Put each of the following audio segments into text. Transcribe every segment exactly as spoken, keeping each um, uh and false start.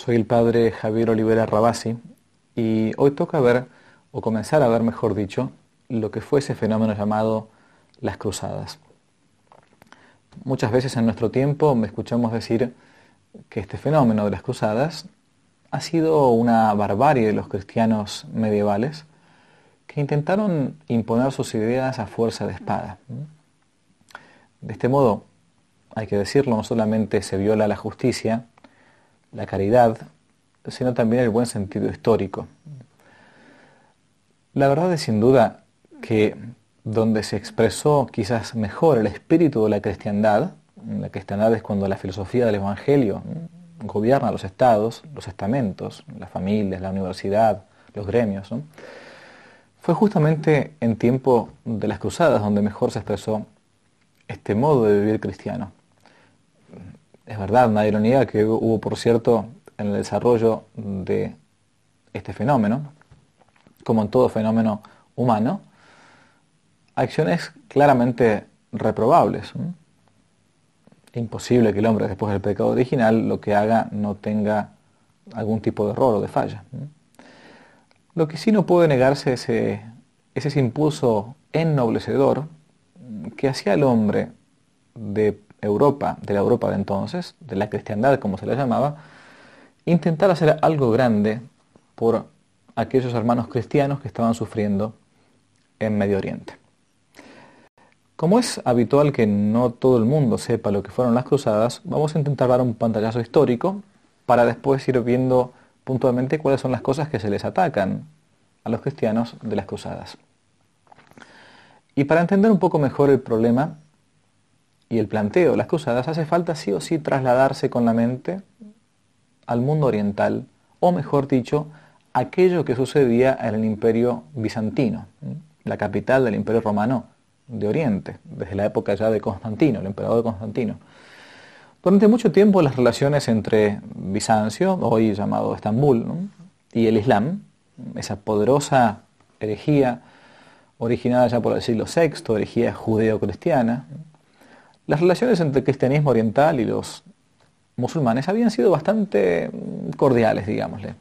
Soy el padre Javier Olivera Rabasi y hoy toca ver, o comenzar a ver mejor dicho, lo que fue ese fenómeno llamado las cruzadas. Muchas veces en nuestro tiempo me escuchamos decir que este fenómeno de las cruzadas ha sido una barbarie de los cristianos medievales que intentaron imponer sus ideas a fuerza de espada. De este modo, hay que decirlo, no solamente se viola la justicia, la caridad, sino también el buen sentido histórico. La verdad es sin duda que donde se expresó quizás mejor el espíritu de la cristiandad, la cristiandad es cuando la filosofía del Evangelio gobierna los estados, los estamentos, las familias, la universidad, los gremios, ¿no? Fue justamente en tiempo de las cruzadas donde mejor se expresó este modo de vivir cristiano. Es verdad, nadie lo niega, que hubo, por cierto, en el desarrollo de este fenómeno, como en todo fenómeno humano, acciones claramente reprobables. ¿no? Imposible que el hombre, después del pecado original, lo que haga no tenga algún tipo de error o de falla. ¿no? Lo que sí no puede negarse es, eh, es ese impulso ennoblecedor que hacía al hombre de Europa, de la Europa de entonces, de la cristiandad como se la llamaba, intentar hacer algo grande por aquellos hermanos cristianos que estaban sufriendo en Medio Oriente. Como es habitual que no todo el mundo sepa lo que fueron las cruzadas, vamos a intentar dar un pantallazo histórico para después ir viendo puntualmente cuáles son las cosas que se les atacan a los cristianos de las cruzadas. Y para entender un poco mejor el problema y el planteo de las cruzadas, hace falta sí o sí trasladarse con la mente al mundo oriental, o mejor dicho, aquello que sucedía en el Imperio Bizantino, la capital del Imperio Romano de Oriente, desde la época ya de Constantino, el emperador Constantino. Durante mucho tiempo las relaciones entre Bizancio, hoy llamado Estambul, ¿no? y el Islam, esa poderosa herejía originada ya por el siglo sexto, herejía judeo-cristiana, las relaciones entre el cristianismo oriental y los musulmanes habían sido bastante cordiales, digámosle.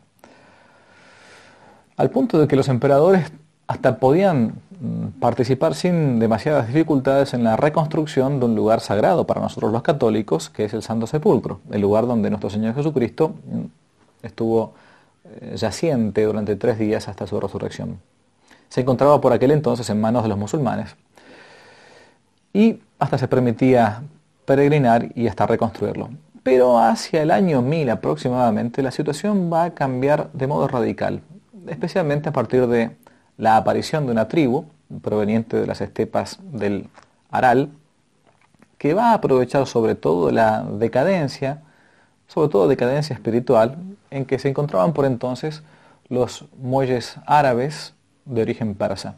Al punto de que los emperadores hasta podían participar sin demasiadas dificultades en la reconstrucción de un lugar sagrado para nosotros los católicos, que es el Santo Sepulcro, el lugar donde nuestro Señor Jesucristo estuvo yaciente durante tres días hasta su resurrección. Se encontraba por aquel entonces en manos de los musulmanes. Y hasta se permitía peregrinar y hasta reconstruirlo. Pero hacia el año mil aproximadamente la situación va a cambiar de modo radical, especialmente a partir de la aparición de una tribu proveniente de las estepas del Aral, que va a aprovechar sobre todo la decadencia, sobre todo decadencia espiritual, en que se encontraban por entonces los muelles árabes de origen persa.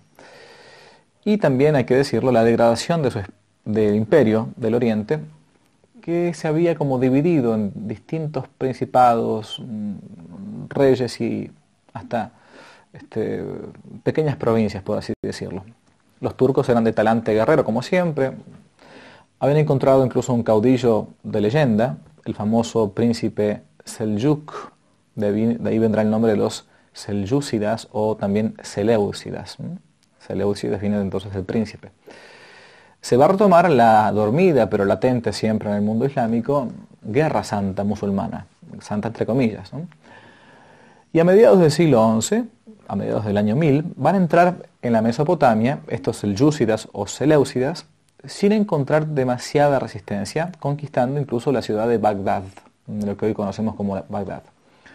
Y también, hay que decirlo, la degradación de su, del imperio del Oriente, que se había como dividido en distintos principados, reyes y hasta este, pequeñas provincias, por así decirlo. Los turcos eran de talante guerrero, como siempre. Habían encontrado incluso un caudillo de leyenda, el famoso príncipe Seljuk, de ahí vendrá el nombre de los Selyúcidas o también Seleucidas. Seleucidas viene entonces del príncipe. Se va a retomar la dormida, pero latente siempre en el mundo islámico, guerra santa musulmana, santa entre comillas. ¿no? Y a mediados del siglo once, a mediados del año mil, van a entrar en la Mesopotamia estos selyúcidas o seleucidas sin encontrar demasiada resistencia, conquistando incluso la ciudad de Bagdad, lo que hoy conocemos como Bagdad.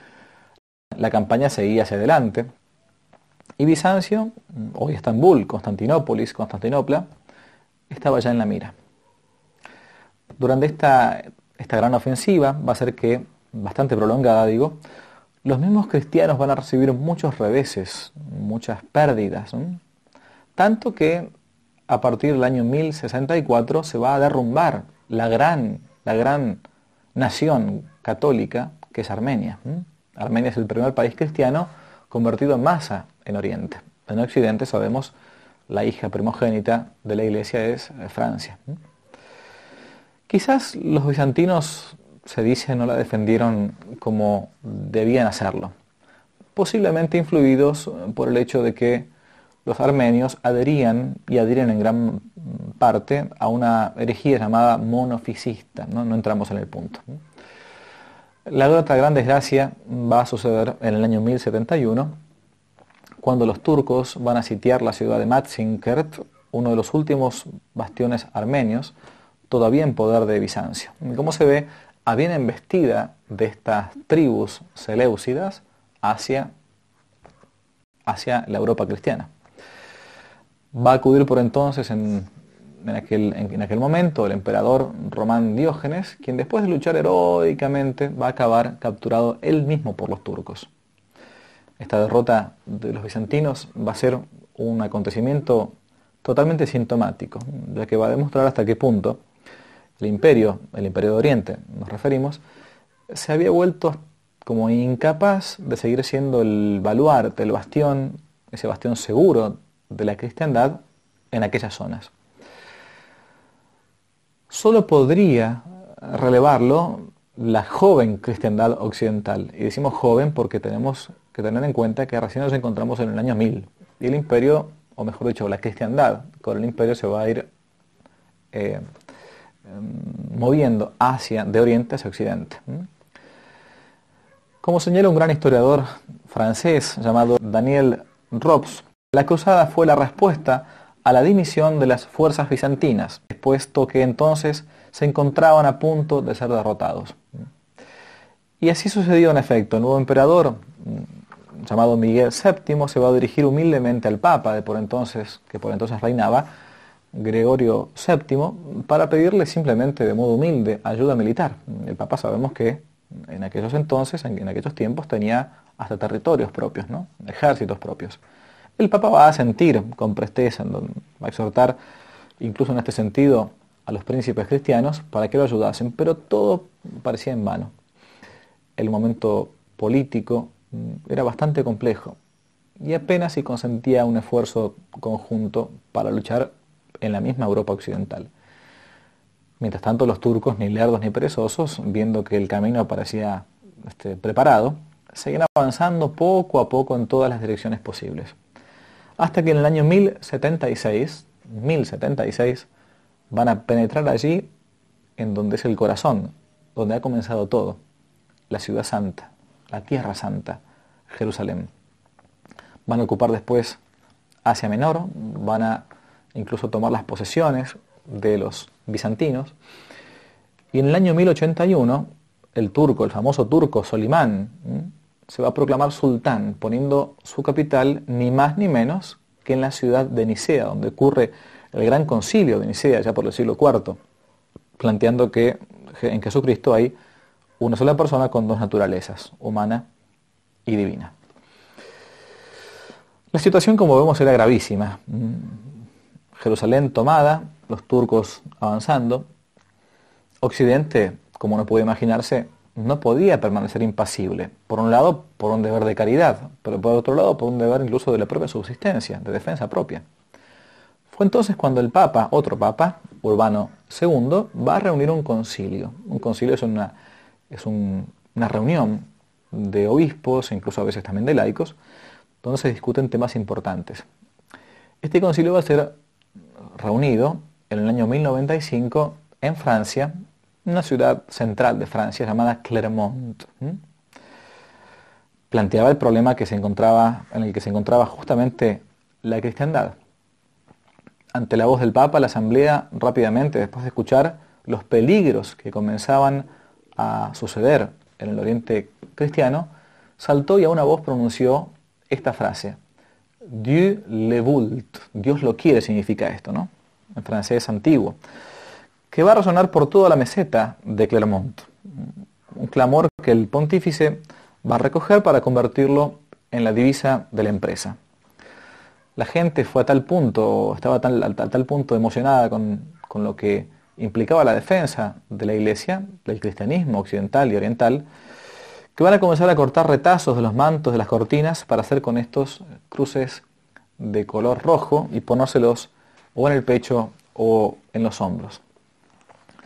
La campaña seguía hacia adelante y Bizancio, hoy Estambul, Constantinópolis, Constantinopla, estaba ya en la mira. Durante esta, esta gran ofensiva va a ser que, bastante prolongada digo, los mismos cristianos van a recibir muchos reveses, muchas pérdidas, ¿no? Tanto que a partir del año mil sesenta y cuatro se va a derrumbar la gran, la gran nación católica que es Armenia. ¿no? Armenia es el primer país cristiano convertido en masa en Oriente. En Occidente sabemos la hija primogénita de la iglesia es Francia. Quizás los bizantinos se dice, no la defendieron como debían hacerlo, posiblemente influidos por el hecho de que los armenios adherían y adhieren en gran parte a una herejía llamada monofisista. No, no entramos en el punto. La otra gran desgracia va a suceder en el año mil setenta y uno, cuando los turcos van a sitiar la ciudad de Manzikert, uno de los últimos bastiones armenios, todavía en poder de Bizancio. Como se ve, habían embestida de estas tribus seleucidas hacia, hacia la Europa cristiana. Va a acudir por entonces en, en, aquel, en, en aquel momento el emperador Román Diógenes, quien después de luchar heroicamente va a acabar capturado él mismo por los turcos. Esta derrota de los bizantinos va a ser un acontecimiento totalmente sintomático, ya que va a demostrar hasta qué punto el imperio, el imperio de Oriente, nos referimos, se había vuelto como incapaz de seguir siendo el baluarte, el bastión, ese bastión seguro de la cristiandad en aquellas zonas. Solo podría relevarlo la joven cristiandad occidental. Y decimos joven porque tenemos que tener en cuenta que recién nos encontramos en el año mil. Y el imperio, o mejor dicho, la cristiandad, con el imperio se va a ir eh, moviendo hacia, de oriente hacia occidente. Como señala un gran historiador francés llamado Daniel Robs, la cruzada fue la respuesta a la dimisión de las fuerzas bizantinas, puesto que entonces se encontraban a punto de ser derrotados. Y así sucedió en efecto. El nuevo emperador, llamado Miguel séptimo, se va a dirigir humildemente al Papa de por entonces, que por entonces reinaba, Gregorio séptimo, para pedirle simplemente de modo humilde ayuda militar. El Papa sabemos que en aquellos entonces, en aquellos tiempos, tenía hasta territorios propios, ¿no? Ejércitos propios. El Papa va a sentir con presteza, va a exhortar, incluso en este sentido, a los príncipes cristianos para que lo ayudasen, pero todo parecía en vano. El momento político era bastante complejo y apenas si consentía un esfuerzo conjunto para luchar en la misma Europa occidental. Mientras tanto, los turcos, ni lerdos ni perezosos, viendo que el camino parecía este, preparado, seguían avanzando poco a poco en todas las direcciones posibles. Hasta que en el año mil setenta y seis, van a penetrar allí en donde es el corazón, donde ha comenzado todo, la ciudad santa, la tierra santa, Jerusalén. Van a ocupar después Asia Menor, van a incluso tomar las posesiones de los bizantinos, y en el año mil ochenta y uno, el turco, el famoso turco Solimán, ¿m? se va a proclamar sultán, poniendo su capital ni más ni menos que en la ciudad de Nicea, donde ocurre el gran concilio de Nicea, ya por el siglo cuarto, planteando que en Jesucristo hay una sola persona con dos naturalezas, humana y divina. La situación, como vemos, era gravísima. Jerusalén tomada, los turcos avanzando. Occidente, como no puede imaginarse, no podía permanecer impasible. Por un lado, por un deber de caridad, pero por otro lado, por un deber incluso de la propia subsistencia, de defensa propia. Fue entonces cuando el Papa, otro Papa, Urbano segundo, va a reunir un concilio. Un concilio es una, es un, una reunión de obispos, e incluso a veces también de laicos, donde se discuten temas importantes. Este concilio va a ser reunido en el año mil noventa y cinco en Francia, una ciudad central de Francia llamada Clermont. ¿Mm? Planteaba el problema que se encontraba, en el que se encontraba justamente la cristiandad. Ante la voz del Papa, la asamblea rápidamente, después de escuchar los peligros que comenzaban a suceder en el oriente cristiano, saltó y a una voz pronunció esta frase: Dieu le veut, Dios lo quiere, significa esto, ¿no? En francés antiguo, que va a resonar por toda la meseta de Clermont. Un clamor que el pontífice va a recoger para convertirlo en la divisa de la empresa. La gente fue a tal punto, estaba tal, a tal punto emocionada con, con lo que implicaba la defensa de la Iglesia, del cristianismo occidental y oriental, que van a comenzar a cortar retazos de los mantos, de las cortinas, para hacer con estos cruces de color rojo y ponérselos o en el pecho o en los hombros.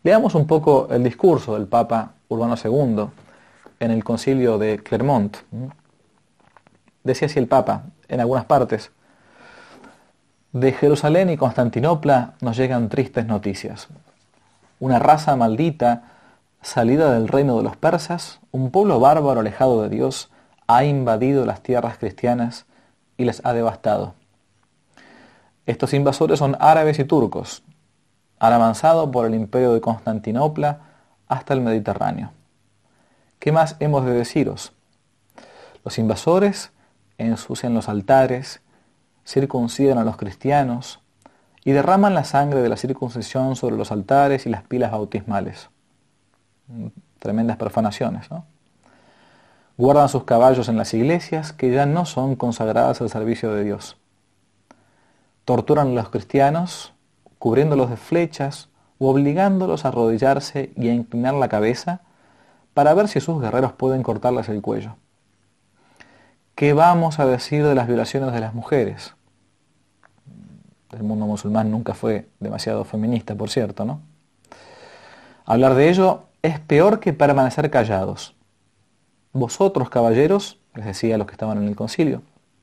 Leamos un poco el discurso del Papa Urbano segundo en el concilio de Clermont. Decía así el Papa, en algunas partes: de Jerusalén y Constantinopla nos llegan tristes noticias. Una raza maldita, salida del reino de los persas, un pueblo bárbaro alejado de Dios, ha invadido las tierras cristianas y les ha devastado. Estos invasores son árabes y turcos. Han avanzado por el imperio de Constantinopla hasta el Mediterráneo. ¿Qué más hemos de deciros? Los invasores ensucian los altares, circuncidan a los cristianos y derraman la sangre de la circuncisión sobre los altares y las pilas bautismales. Tremendas profanaciones, ¿no? Guardan sus caballos en las iglesias que ya no son consagradas al servicio de Dios. Torturan a los cristianos, cubriéndolos de flechas o obligándolos a arrodillarse y a inclinar la cabeza para ver si sus guerreros pueden cortarles el cuello. ¿Qué vamos a decir de las violaciones de las mujeres? El mundo musulmán nunca fue demasiado feminista, por cierto, ¿no? Hablar de ello es peor que permanecer callados. Vosotros, caballeros, les decía a los que estaban en el concilio,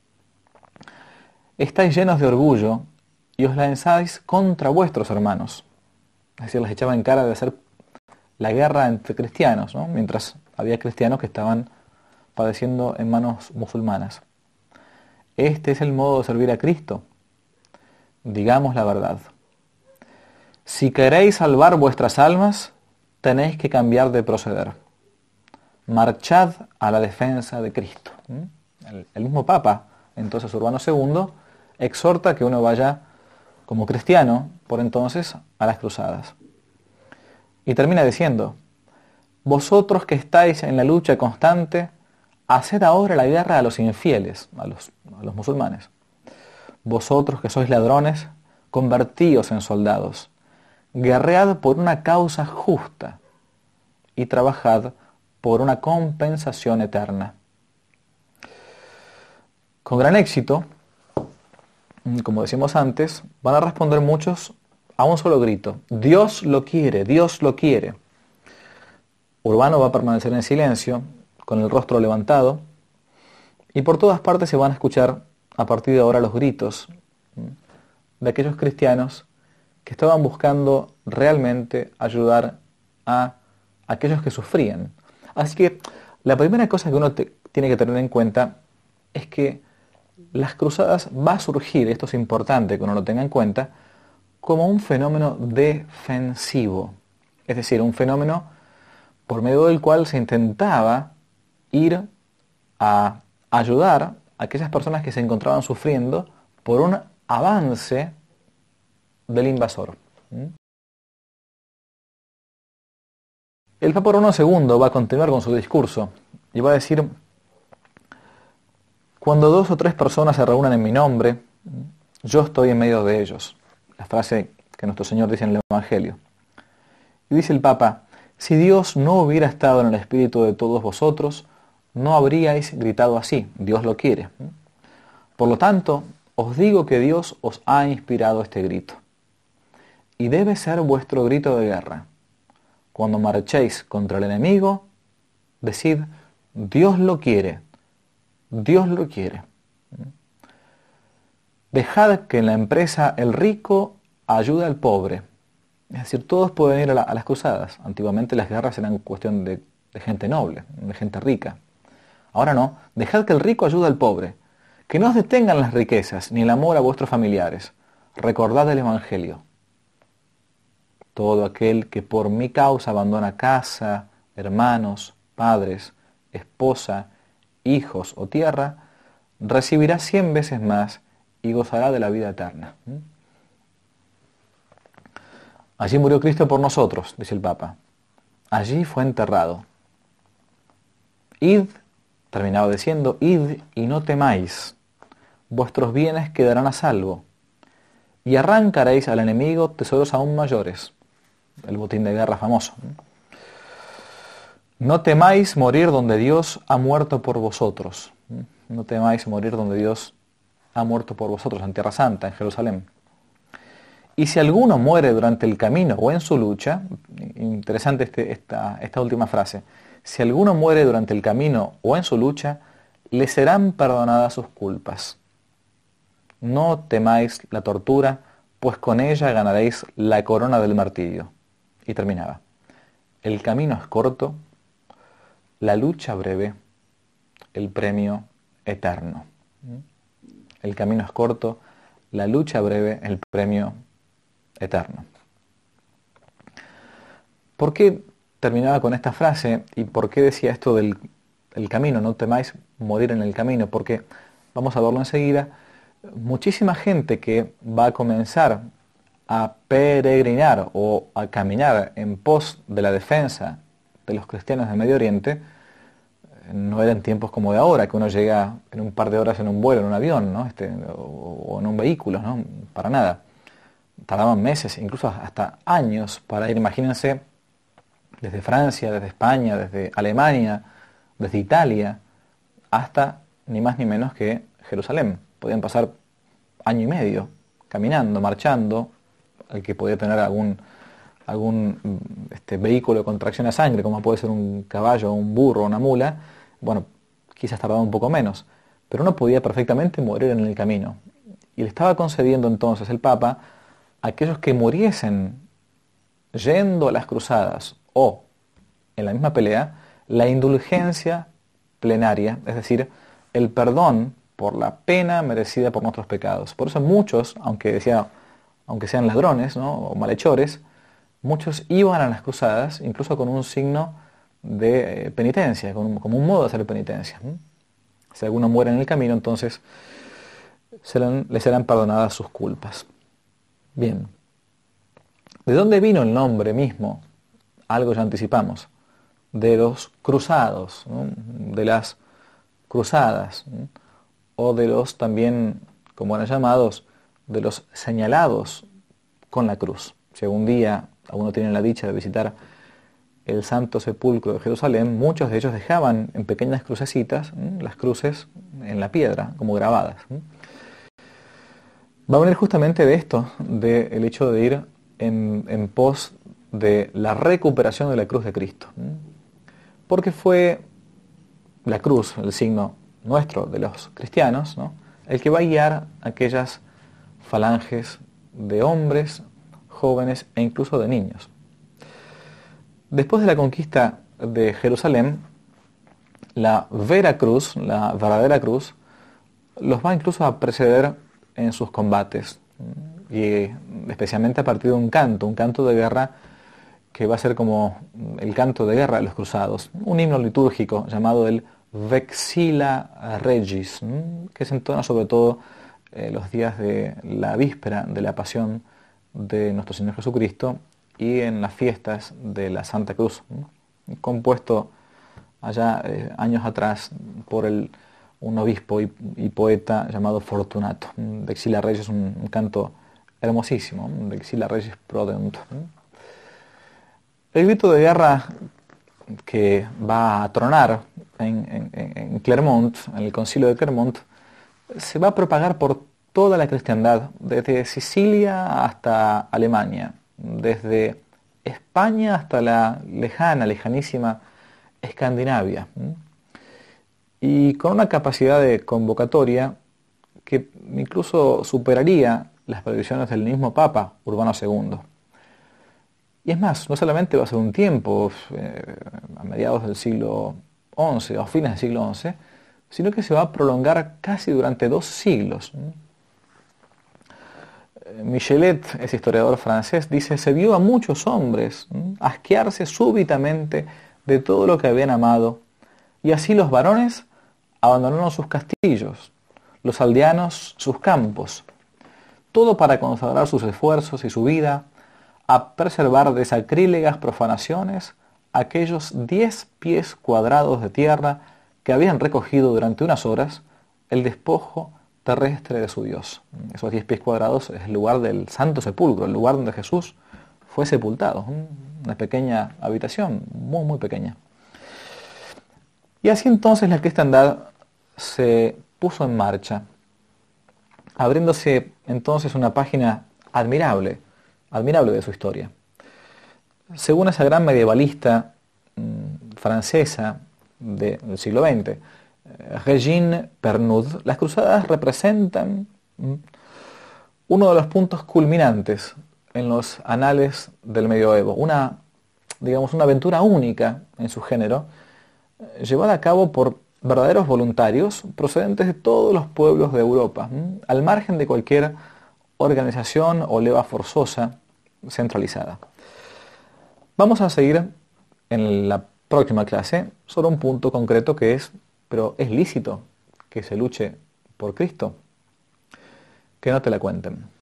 estáis llenos de orgullo y os lanzáis contra vuestros hermanos. Es decir, les echaba en cara de hacer la guerra entre cristianos, ¿no? Mientras había cristianos que estaban padeciendo en manos musulmanas. Este es el modo de servir a Cristo. Digamos la verdad. Si queréis salvar vuestras almas, tenéis que cambiar de proceder. Marchad a la defensa de Cristo. El, el mismo Papa, entonces Urbano segundo, exhorta que uno vaya como cristiano, por entonces, a las cruzadas. Y termina diciendo: vosotros que estáis en la lucha constante, haced ahora la guerra a los infieles, a los, a los musulmanes. Vosotros que sois ladrones, convertíos en soldados. Guerread por una causa justa y trabajad por una compensación eterna. Con gran éxito, como decimos antes, van a responder muchos a un solo grito: Dios lo quiere, Dios lo quiere. Urbano va a permanecer en silencio, con el rostro levantado, y por todas partes se van a escuchar a partir de ahora los gritos de aquellos cristianos que estaban buscando realmente ayudar a aquellos que sufrían. Así que la primera cosa que uno te, tiene que tener en cuenta es que las cruzadas va a surgir, esto es importante que uno lo tenga en cuenta, como un fenómeno defensivo. Es decir, un fenómeno por medio del cual se intentaba ir a ayudar a aquellas personas que se encontraban sufriendo por un avance del invasor. El Papa Urbano segundo va a continuar con su discurso y va a decir: cuando dos o tres personas se reúnan en mi nombre, yo estoy en medio de ellos. La frase que nuestro Señor dice en el Evangelio. Y dice el Papa: si Dios no hubiera estado en el espíritu de todos vosotros, no habríais gritado así. Dios lo quiere. Por lo tanto, os digo que Dios os ha inspirado este grito. Y debe ser vuestro grito de guerra. Cuando marchéis contra el enemigo, decid: Dios lo quiere. Dios lo quiere. Dejad que en la empresa el rico ayude al pobre. Es decir, todos pueden ir a, la, a las cruzadas. Antiguamente las guerras eran cuestión de, de gente noble, de gente rica. Ahora no. Dejad que el rico ayude al pobre. Que no os detengan las riquezas ni el amor a vuestros familiares. Recordad el Evangelio. Todo aquel que por mi causa abandona casa, hermanos, padres, esposa, hijos o tierra, recibirá cien veces más y gozará de la vida eterna. Allí murió Cristo por nosotros, dice el Papa. Allí fue enterrado. Id, terminaba diciendo, id y no temáis. Vuestros bienes quedarán a salvo. Y arrancaréis al enemigo tesoros aún mayores. El botín de guerra famoso. No temáis morir donde Dios ha muerto por vosotros. No temáis morir donde Dios ha muerto por vosotros, en Tierra Santa, en Jerusalén. Y si alguno muere durante el camino o en su lucha, interesante este, esta, esta última frase. Si alguno muere durante el camino o en su lucha, le serán perdonadas sus culpas. No temáis la tortura, pues con ella ganaréis la corona del martirio. Y terminaba. El camino es corto, la lucha breve, el premio eterno. El camino es corto, la lucha breve, el premio eterno. ¿Por qué terminaba con esta frase y por qué decía esto del el camino? No temáis morir en el camino, porque, vamos a verlo enseguida, muchísima gente que va a comenzar a peregrinar o a caminar en pos de la defensa de los cristianos de Medio Oriente, no eran tiempos como de ahora, que uno llega en un par de horas en un vuelo, en un avión, ¿no? este, o, o en un vehículo, ¿no? Para nada. Tardaban meses, incluso hasta años para ir, imagínense, desde Francia, desde España, desde Alemania, desde Italia, hasta ni más ni menos que Jerusalén. Podían pasar año y medio caminando, marchando, el que podía tener algún, algún este, vehículo con tracción a sangre, como puede ser un caballo, un burro, una mula, bueno, quizás tardaba un poco menos, pero uno podía perfectamente morir en el camino. Y le estaba concediendo entonces el Papa a aquellos que muriesen yendo a las cruzadas o en la misma pelea, la indulgencia plenaria, es decir, el perdón por la pena merecida por nuestros pecados. Por eso muchos, aunque decía, aunque sean ladrones, ¿no? O malhechores, muchos iban a las cruzadas incluso con un signo de penitencia, con, como un modo de hacer penitencia. ¿Mm? Si alguno muere en el camino, entonces serán, le serán perdonadas sus culpas. Bien. ¿De dónde vino el nombre mismo? Algo ya anticipamos. De los cruzados, ¿no? De las cruzadas, ¿no? O de los también, como eran llamados, de los señalados con la cruz. Si algún día alguno tiene la dicha de visitar el Santo Sepulcro de Jerusalén, muchos de ellos dejaban en pequeñas crucecitas, ¿no? Las cruces en la piedra, como grabadas, ¿no? Va a venir justamente de esto, del hecho de ir en, en pos de la recuperación de la cruz de Cristo. Porque fue la cruz, el signo nuestro de los cristianos, ¿no? El que va a guiar aquellas falanges de hombres, jóvenes e incluso de niños. Después de la conquista de Jerusalén, la vera cruz, la verdadera cruz, los va incluso a preceder en sus combates, y especialmente a partir de un canto, un canto de guerra que va a ser como el canto de guerra de los cruzados, un himno litúrgico llamado el Vexilla Regis, que se entona sobre todo eh, los días de la víspera de la pasión de nuestro Señor Jesucristo y en las fiestas de la Santa Cruz, compuesto allá eh, años atrás por el, un obispo y, y poeta llamado Fortunato. Vexilla Regis es un, un canto hermosísimo, Vexilla Regis Prodeunt. El grito de guerra que va a tronar en, en, en Clermont, en el concilio de Clermont, se va a propagar por toda la cristiandad, desde Sicilia hasta Alemania, desde España hasta la lejana, lejanísima Escandinavia, y con una capacidad de convocatoria que incluso superaría las previsiones del mismo Papa Urbano segundo. Y es más, no solamente va a ser un tiempo, eh, a mediados del siglo once o a fines del siglo once, sino que se va a prolongar casi durante dos siglos. Michelet, ese historiador francés, dice: se vio a muchos hombres ¿m? asquearse súbitamente de todo lo que habían amado, y así los varones abandonaron sus castillos, los aldeanos sus campos, todo para consagrar sus esfuerzos y su vida a preservar de sacrílegas profanaciones aquellos diez pies cuadrados de tierra que habían recogido durante unas horas el despojo terrestre de su Dios. Esos diez pies cuadrados es el lugar del Santo Sepulcro, el lugar donde Jesús fue sepultado, una pequeña habitación, muy muy pequeña. Y así entonces la cristiandad se puso en marcha, abriéndose entonces una página admirable, admirable de su historia. Según esa gran medievalista mmm, francesa de, del siglo veinte, eh, Régine Pernoud, las cruzadas representan mmm, uno de los puntos culminantes en los anales del medioevo, una, digamos, una aventura única en su género, eh, llevada a cabo por verdaderos voluntarios procedentes de todos los pueblos de Europa, ¿m? al margen de cualquier organización o leva forzosa centralizada. Vamos a seguir en la próxima clase sobre un punto concreto que es, pero ¿es lícito que se luche por Cristo? Que no te la cuenten.